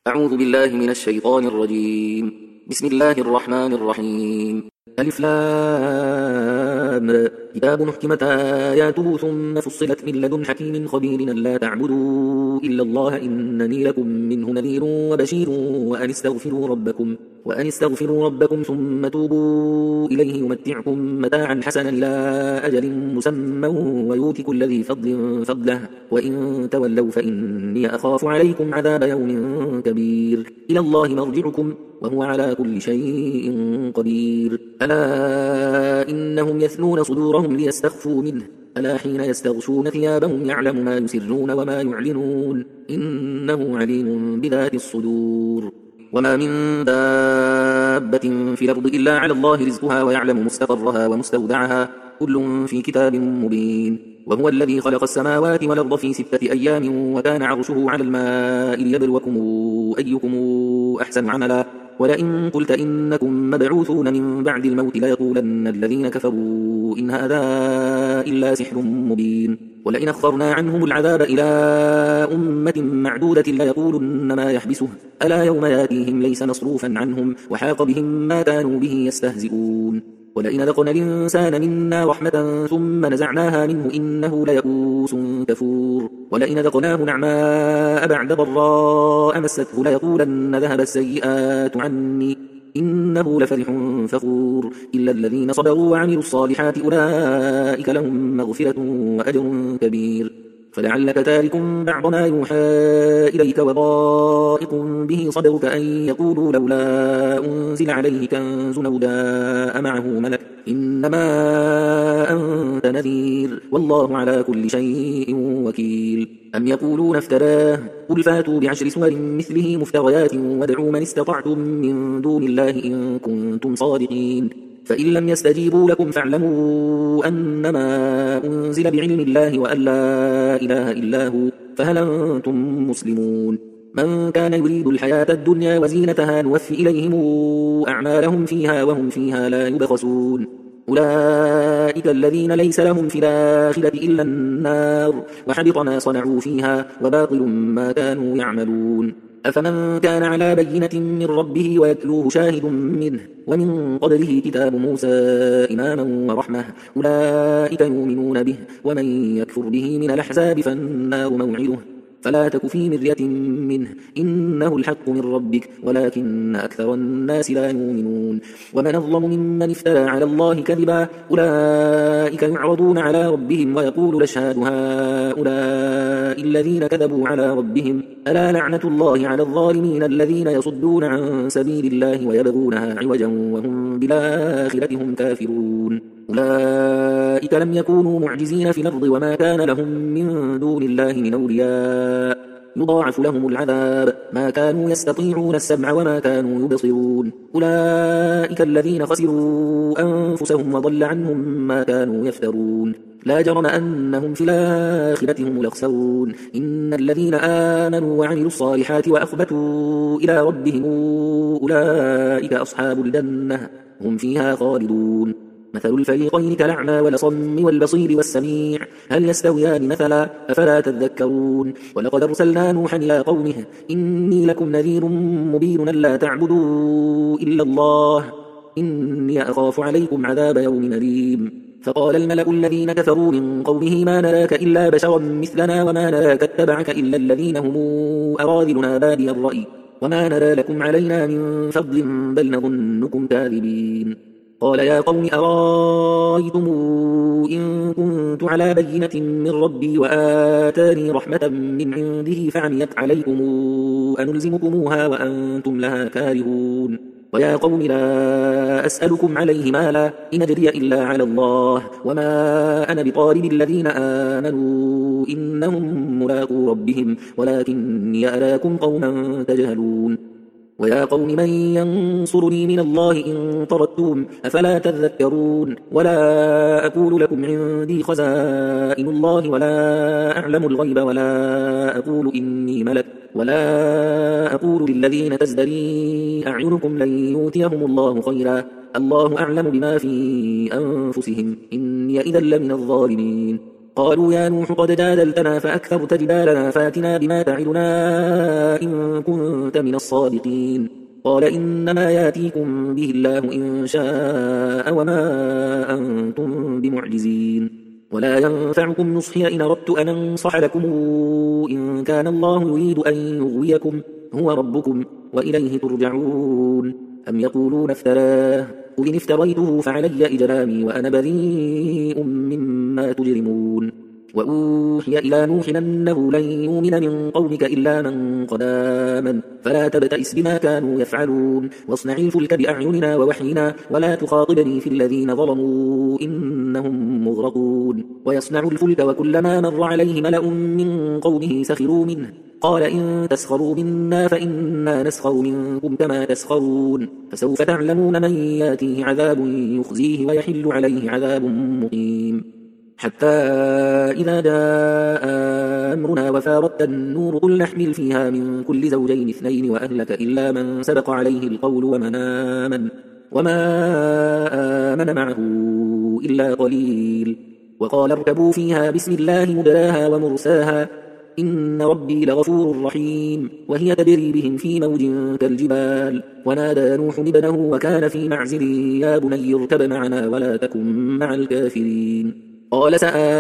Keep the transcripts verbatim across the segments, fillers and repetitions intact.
أعوذ بالله من الشيطان الرجيم. بسم الله الرحمن الرحيم. ألف لام كتاب أحكمت آياته ثم فصلت من لدن حكيم خبير ألا تعبدوا إلا الله إنني لكم منه نذير وبشير وأن استغفروا ربكم وأن استغفروا ربكم ثم توبوا إليه يمتعكم متاعا حسنا إلى أجل مسمى ويؤت كل ذي فضل فضله وإن تولوا فإني أخاف عليكم عذاب يوم كبير. إلى الله مرجعكم وهو على كل شيء قدير. ألا إنهم يثنون صدورهم ليستخفوا منه ألا حين يستغشون ثيابهم يعلم ما يسرون وما يعلنون إنه عليم بذات الصدور. وما من دابة في الأرض إلا على الله رزقها ويعلم مستقرها ومستودعها كل في كتاب مبين. وهو الذي خلق السماوات والأرض في ستة أيام وكان عرشه على الماء ليبلوكم أيكم أحسن عملا ولئن قلت إنكم مبعوثون من بعد الموت ليقولن الذين كفروا إن هذا إلا سحر مبين. ولئن أخرنا عنهم العذاب إلى أمة معدودة ليقولن ما يحبسه ألا يوم ياتيهم ليس مصروفا عنهم وحاق بهم ما كانوا به يستهزئون. ولئن ذقنا الإنسان منا رحمة ثم نزعناها منه إنه ليئوس كفور. ولئن ذقناه نعماء بعد ضراء مسته ليقولن ذهب السيئات عني إنه لفرح فخور. إلا الذين صبروا وعملوا الصالحات أولئك لهم مغفرة وأجر كبير. فلعلك تارك بعض ما يوحى إليك وضائق به صدرك أن يقولوا لولا أنزل عليه كنز أو جاء معه ملك إنما أنت نذير والله على كل شيء وكيل. أم يقولون افتراه قل فاتوا بعشر سور مثله مفتريات وادعوا من استطعتم من دون الله إن كنتم صادقين. فإن لم يستجيبوا لكم فاعلموا أنما أنزل بعلم الله وأن لا إله إلا هو فهل أنتم مسلمون. من كان يريد الحياة الدنيا وزينتها نوفي إليهم أعمالهم فيها وهم فيها لا يبخسون. أولئك الذين ليس لهم في الآخرة إلا النار وحبط ما صنعوا فيها وباطل ما كانوا يعملون. أفمن كان على بينة من ربه ويتلوه شاهد منه ومن قبله كتاب موسى إماما ورحمة أولئك يؤمنون به ومن يكفر به من الأحزاب فالنار موعده فلا تك في مرية منه إنه الحق من ربك ولكن أكثر الناس لا يؤمنون. ومن أظلم ممن افترى على الله كذبا أولئك يعرضون على ربهم ويقول الأشهاد هؤلاء الذين كذبوا على ربهم ألا لعنة الله على الظالمين الذين يصدون عن سبيل الله ويبغونها عوجا وهم بالآخرة هم كافرون. أولئك لم يكونوا معجزين في الأرض وما كان لهم من دون الله من أولياء يضاعف لهم العذاب ما كانوا يستطيعون السمع وما كانوا يبصرون. أولئك الذين خسروا أنفسهم وضل عنهم ما كانوا يفترون. لا جرم أنهم في الآخرة هم الأخسرون. إن الذين آمنوا وعملوا الصالحات وأخبتوا إلى ربهم أولئك أصحاب الجنة هم فيها خالدون. مثل الفريقين كالأعمى والأصم والبصير والسميع هل يستويان مثلا أفلا تذكرون. ولقد أرسلنا نوحا إلى قومه إني لكم نذير مبين ألا تعبدوا إلا الله إني أخاف عليكم عذاب يوم أليم. فقال الملأ الذين كفروا من قومه ما نراك إلا بشرا مثلنا وما نراك اتبعك إلا الذين هم أراذلنا بادي الرأي وما نرى لكم علينا من فضل بل نظنكم كاذبين. قال يا قوم أرايتم إن كنت على بينة من ربي وآتاني رحمة من عنده فعميت عليكم أنلزمكموها وأنتم لها كارهون. ويا قوم لا أسألكم عليه مالا إن أجري إلا على الله وما أنا بطارد الذين آمنوا إنهم ملاقو ربهم ولكني أراكم قوما تجهلون. ويا قوم من ينصرني من الله إن طردتم أفلا تذكرون. ولا أقول لكم عندي خزائن الله ولا أعلم الغيب ولا أقول إني ملك ولا أقول للذين تزدري أعينكم لن يؤتيهم الله خيرا الله أعلم بما في أنفسهم إني إذا لمن الظالمين. قالوا يا نوح قد جادلتنا فأكثرت جدالنا فاتنا بما تعدنا إن كنت من الصادقين. قال إنما ياتيكم به الله إن شاء وما أنتم بمعجزين. ولا ينفعكم نصحي إن أردت أن أنصح لكم إن كان الله يريد أن يغويكم هو ربكم وإليه ترجعون. أم يقولون افتراه قل إن افتريته فعلي إجرامي وأنا بريء مما تجرمون. وأوحي إلى نوح أنه لن يؤمن من قومك إلا من قد آمن فلا تبتئس بما كانوا يفعلون واصنع الفلك بأعيننا ووحينا ولا تخاطبني في الذين ظلموا إنهم مغرقون. ويصنع الفلك وكلما مر عليه ملأ من قومه سخروا منه قال إن تسخروا منا فإنا نسخر منكم كما تسخرون. فسوف تعلمون من ياتيه عذاب يخزيه ويحل عليه عذاب مقيم. حتى إذا جاء أمرنا وفارت النور قل نحمل فيها من كل زوجين اثنين وأهلك إلا من سبق عليه القول ومن آمن وما آمن معه إلا قليل. وقال اركبوا فيها بسم الله مجراها ومرساها إن ربي لغفور رحيم. وهي تجري بهم في موج كالجبال ونادى نوح ابنه وكان في معزل يا بني اركب معنا ولا تكن مع الكافرين. قال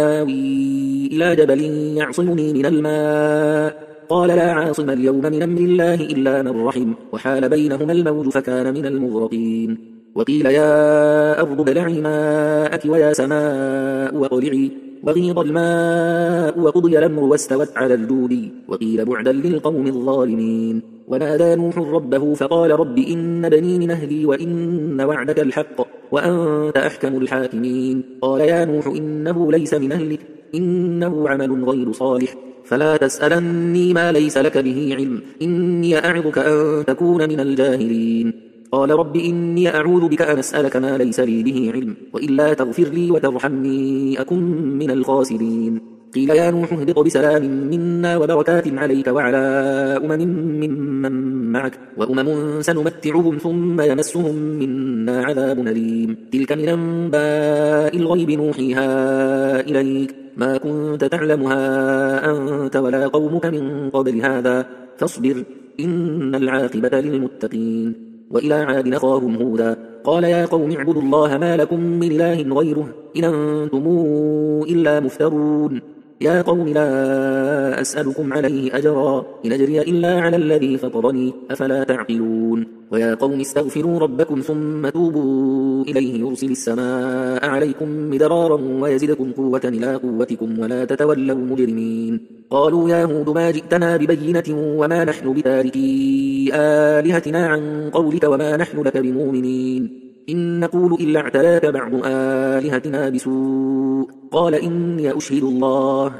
سآوي إلى جبل يعصمني من الماء قال لا عاصم اليوم من أمر الله إلا من رحم وحال بينهما الموج فكان من المغرقين. وقيل يا أرض ابلعي ماءك ويا سماء واقلعي وغيض الماء وقضي الأمر واستوت على الجود وقيل بعدا للقوم الظالمين. ونادى نوح ربه فقال رب إن بني من أهلي وإن وعدك الحق وأنت أحكم الحاكمين. قال يا نوح إنه ليس من أهلك إنه عمل غير صالح فلا تسألني ما ليس لك به علم إني أعظك أن تكون من الجاهلين. قال رب إني أعوذ بك أن أسألك ما ليس لي به علم وإلا تغفر لي وترحمني أكن من الخاسرين. قيل يا نوح اهبط بسلام منا وبركات عليك وعلى أمم ممن معك وأمم سنمتعهم ثم يمسهم منا عذاب أليم. تلك من أنباء الغيب نوحيها إليك ما كنت تعلمها أنت ولا قومك من قبل هذا فاصبر إن العاقبة للمتقين. وإلى عاد أخاهم هودا قال يا قوم اعبدوا الله ما لكم من إله غيره إن أنتم إلا مفترون. يا قوم لا أسألكم عليه أجرا إن أجري إلا على الذي فطرني أفلا تعقلون. ويا قوم استغفروا ربكم ثم توبوا إليه يرسل السماء عليكم مدرارا ويزدكم قوة إلى قوتكم ولا تتولوا مجرمين. قالوا يا هود ما جئتنا ببينة وما نحن بتاركي آلهتنا عن قولك وما نحن لك بمؤمنين إن نقول إلا اعتلاك بعض آلهتنا بسوء. قال إني أشهد الله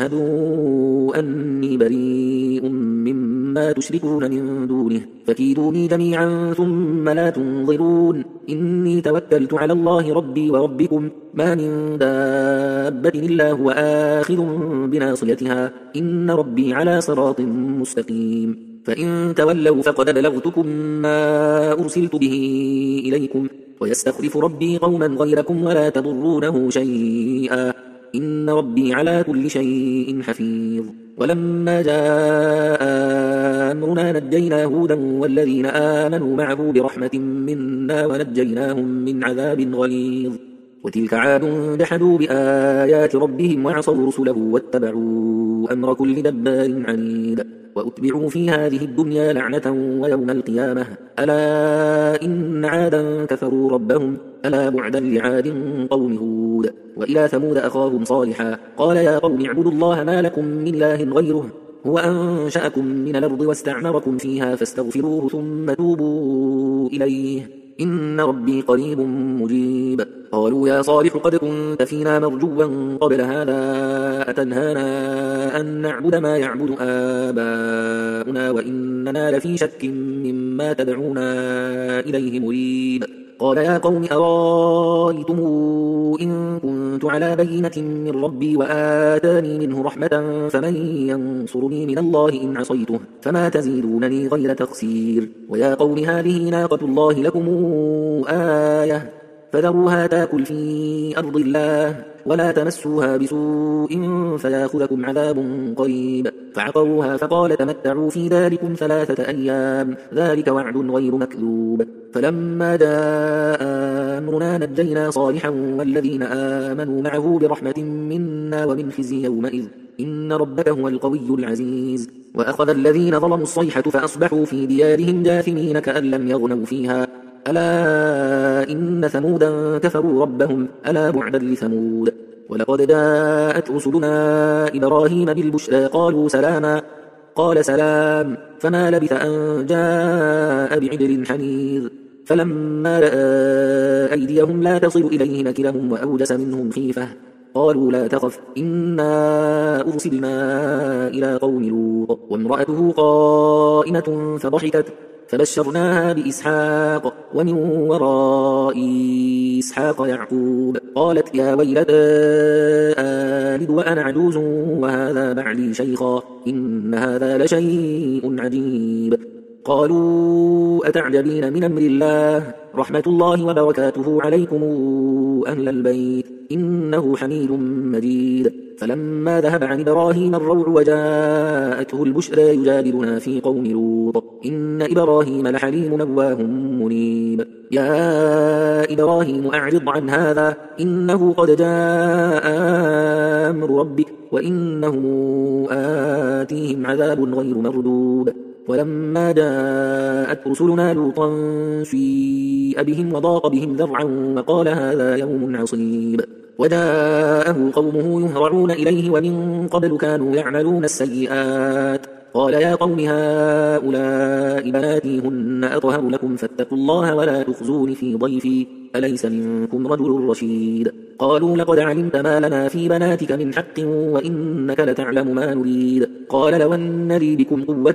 واشهدوا أني بريء مما تشركون من دونه فكيدوني جميعا ثم لا تنظرون. إني توكلت على الله ربي وربكم ما من دابة إلا هو آخذ بناصيتها إن ربي على صراط مستقيم. فإن تولوا فقد بلغتكم ما أرسلت به إليكم ويستخلف ربي قوما غيركم ولا تضرونه شيئا إن ربي على كل شيء حفيظ. ولما جاء أمرنا نجينا هودا والذين آمنوا معه برحمة منا ونجيناهم من عذاب غليظ. وتلك عاد جحدوا بآيات ربهم وعصوا رسله واتبعوا أمر كل جبار عنيد وأتبعوا في هذه الدنيا لعنة ويوم القيامة ألا إن عادا كفروا ربهم ألا بعدا لعاد قوم هود. وإلى ثمود أخاهم صالحا قال يا قوم اعبدوا الله ما لكم من إله غيره هو أنشأكم من الأرض واستعمركم فيها فاستغفروه ثم توبوا إليه إن ربي قريب مجيب. قالوا يا صالح قد كنت فينا مرجوا قبل هذا أتنهانا أن نعبد ما يعبد آباؤنا وإننا لفي شك مما تدعونا إليه مريب. قال يا قوم أرأيتم إن كنت على بينة من ربي وآتاني منه رحمة فمن ينصرني من الله إن عصيته فما تزيدونني غير تخسير. ويا قوم هذه ناقة الله لكم آية فذروها تاكل في أرض الله ولا تمسوها بسوء فياخذكم عذاب قريب. فعقروها فقال تمتعوا في داركم ثلاثة أيام ذلك وعد غير مكذوب. فلما جاء أمرنا نجينا صالحا والذين آمنوا معه برحمة منا ومن خزي يومئذ إن ربك هو القوي العزيز. وأخذ الذين ظلموا الصيحة فأصبحوا في ديارهم جاثمين كأن لم يغنوا فيها ألا إن ثمودا كفروا ربهم ألا بعدا لثمود. ولقد جاءت رسلنا إبراهيم بالبشرى قالوا سلاما قال سلام فما لبث أن جاء بعجل حنيذ. فلما رأى أيديهم لا تصل إليه نكرهم وأوجس منهم خيفة قالوا لا تخف إنا أرسلنا إلى قوم لوط وامرأته قائمة فضحكت فبشرناها بإسحاق ومن وراء إسحاق يعقوب قالت يا ويلتى آلد وأنا عجوز وهذا بعلي شيخا إن هذا لشيء عجيب. قالوا أتعجبين من أمر الله رحمة الله وبركاته عليكم أهل البيت إنه حميد مجيد. فلما ذهب عن إبراهيم الروع وجاءته البشرى يجادلنا في قوم لوط إن إبراهيم لحليم نواه منيب. يا إبراهيم أعرض عن هذا إنه قد جاء أمر ربك وإنه آتيهم عذاب غير مردود. ولما جاءت رسلنا لوطا سيء بهم وضاق بهم ذرعا وقال هذا يوم عصيب. وجاءه قومه يهرعون إليه ومن قبل كانوا يعملون السيئات قال يا قوم هؤلاء بناتي هن أطهر لكم فاتقوا الله ولا تخزون في ضيفي أليس منكم رجل رشيد. قالوا لقد علمت ما لنا في بناتك من حق وإنك لتعلم ما نريد. قال لو أن لي بكم قوة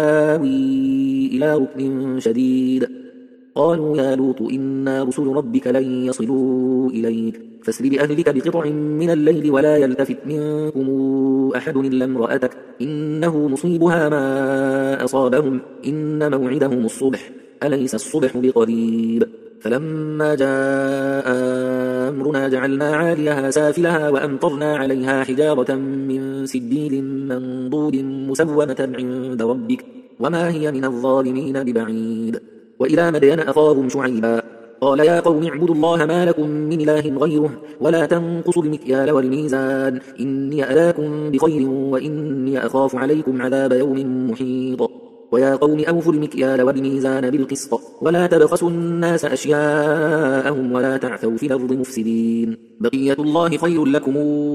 نواوي إلى ركن شديد. قالوا يا لوط إنا رسل ربك لن يصلوا إليك فاسر بأهلك بقطع من الليل ولا يلتفت منكم أحد إلا امرأتك إنه مصيبها ما أصابهم إن موعدهم الصبح أليس الصبح بقريب. فلما جاء أمرنا جعلنا عاليها سافلها وأمطرنا عليها حجارة من سجيل منضود مسومة عند ربك وما هي من الظالمين ببعيد. وإلى مدين أخاهم شعيبا قال يا قوم اعبدوا الله ما لكم من إله غيره ولا تنقصوا المكيال والميزان إني أراكم بخير وإني أخاف عليكم عذاب يوم محيط. ويا قوم أوفوا المكيال والميزان بالقسط ولا تبخسوا الناس أشياءهم ولا تعثوا في الأرض مفسدين بقية الله خير لكم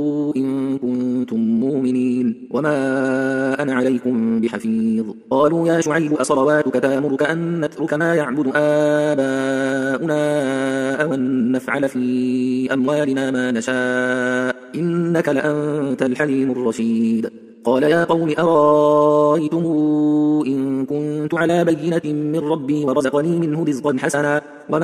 إن كنتم مؤمنين وما أنا عليكم بحفيظ. قالوا يا شعيب أصلواتك تأمرك أن نترك ما يعبد آباؤنا أو أن نفعل في أموالنا ما نشاء إنك لأنت الحليم الرشيد. قال يا قوم أرأيتم إن كنت على بينة من ربي ورزقني منه رزقا حسنا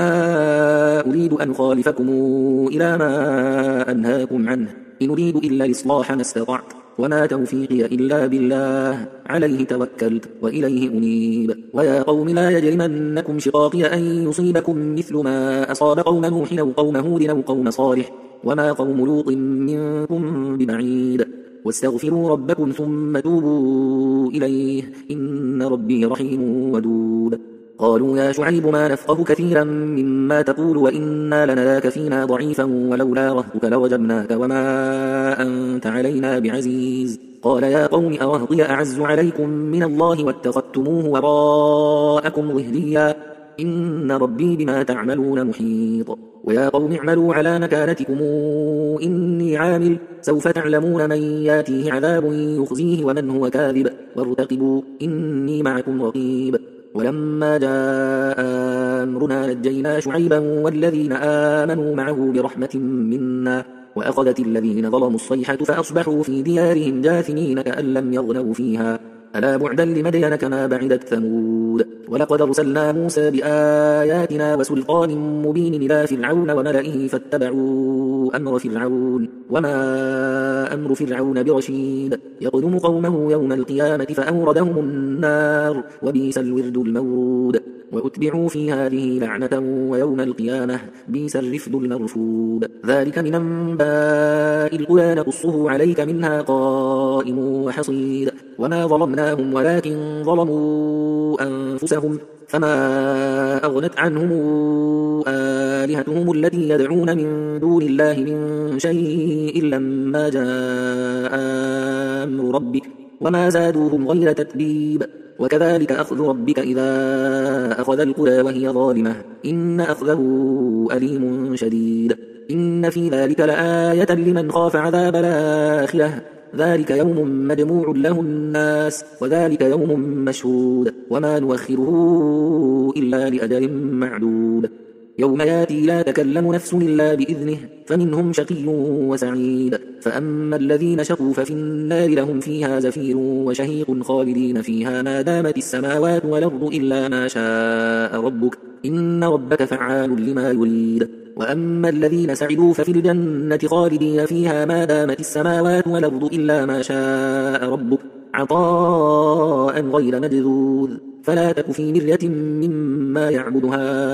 وما أريد أن أخالفكم إلى ما أنهاكم عنه إن أريد إلا الإصلاح ما استطعت وما توفيقي إلا بالله عليه توكلت وإليه أنيب. ويا قوم لا يجرمنكم شقاقي أن يصيبكم مثل ما أصاب قوم نوح أو قوم هود أو قوم صالح وما قوم لوط منكم ببعيد واستغفروا ربكم ثم توبوا إليه إن ربي رحيم ودود. قالوا يا شعيب ما نفقه كثيرا مما تقول وإنا لنراك فينا ضعيفا ولولا رهتك لرجمناك وما أنت علينا بعزيز. قال يا قوم أرهطي أعز عليكم من الله واتخذتموه وراءكم ظهريا إن ربي بما تعملون محيط. ويا قوم اعملوا على مكانتكم إني عامل سوف تعلمون من ياتيه عذاب يخزيه ومن هو كاذب وارتقبوا إني معكم رقيب. ولما جاء أمرنا نجينا شعيبا والذين آمنوا معه برحمة منا وأخذت الذين ظلموا الصيحة فأصبحوا في ديارهم جاثمين كأن لم يغنوا فيها ألا بعدا لمدين كما بعدت ثمود. ولقد أرسلنا موسى بآياتنا وسلطان مبين إلى فرعون وملئه فاتبعوا أمر فرعون وما أمر فرعون برشيد يقدم قومه يوم القيامة فأوردهم النار وبئس الورد المورود. وأتبعوا في هذه لعنة ويوم القيامة بئس الرفد المرفود. ذلك من أنباء القرى نقصه عليك منها قائم وحصيد. وما ظلمناهم ولكن ظلموا أنفسهم فما أغنت عنهم آلهتهم التي يدعون من دون الله من شيء لما جاء أمر ربك وما زادوهم غير تتبيب. وكذلك أخذ ربك إذا أخذ القرى وهي ظالمة إن أخذه أليم شديد. إن في ذلك لآية لمن خاف عذاب الآخرة ذلك يوم مجموع له الناس وذلك يوم مشهود وما نؤخره إلا لأجل معدود. يوم ياتي لا تكلم نفس إلا بإذنه فمنهم شقي وسعيد. فأما الذين شقوا ففي النار لهم فيها زفير وشهيق خالدين فيها ما دامت السماوات والأرض إلا ما شاء ربك إن ربك فعال لما يريد. وأما الذين سعدوا ففي الجنة خالدين فيها ما دامت السماوات والأرض إلا ما شاء ربك عطاء غير مجذوذ. فلا تك في مرية مما يعبد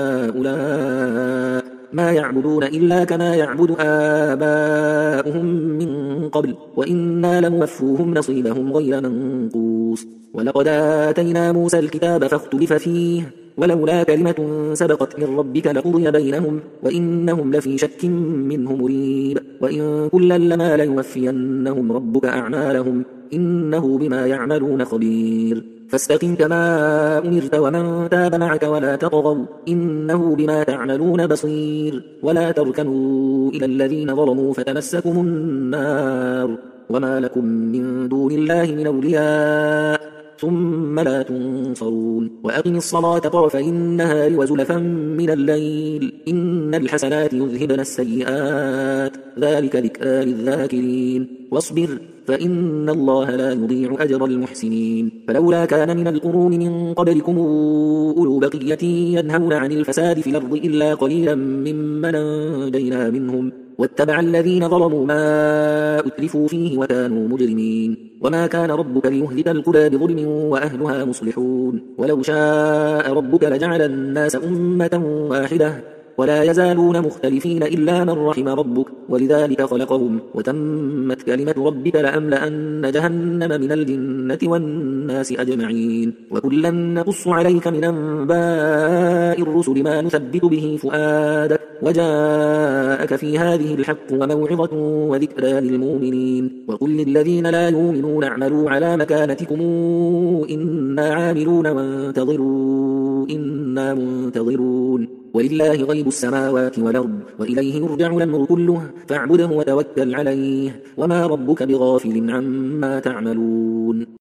هؤلاء ما يعبدون إلا كما يعبد آباؤهم من قبل وإنا لموفوهم نصيبهم غير منقوص. ولقد آتينا موسى الكتاب فاختلف فيه ولولا كلمة سبقت من ربك لقضي بينهم وإنهم لفي شك منه مريب. وإن كلا لما ليوفينهم ربك أعمالهم إنه بما يعملون خبير. فاستقم كما أمرت ومن تاب معك ولا تطغوا إنه بما تعملون بصير. ولا تركنوا إلى الذين ظلموا فتمسكم النار وما لكم من دون الله من أولياء ثم لا تنصرون. وأقم الصلاة طرفي النهار وزلفا من الليل إن الحسنات يذهبن السيئات ذلك ذكرى للذاكرين. واصبر فإن الله لا يضيع أجر المحسنين. فلولا كان من القرون من قبلكم أولو بقية ينهون عن الفساد في الأرض إلا قليلا ممن أنجينا منهم واتبع الذين ظلموا ما أتلفوا فيه وكانوا مجرمين. وما كان ربك ليهلك القرى بظلم وأهلها مصلحون. ولو شاء ربك لجعل الناس أمة واحدة ولا يزالون مختلفين إلا من رحم ربك ولذلك خلقهم وتمت كلمة ربك لأملأن جهنم من الجنة والناس أجمعين. وكلا نقص عليك من أنباء الرسل ما نثبت به فؤادك وجاءك في هذه الحق وموعظة وذكرى للمؤمنين. وقل للذين لا يؤمنون اعملوا على مكانتكم إنا عاملون وانتظروا إنا منتظرون. ولله غيب السماوات والأرض وإليه يرجع الأمر كله فاعبده وتوكل عليه وما ربك بغافل عما تعملون.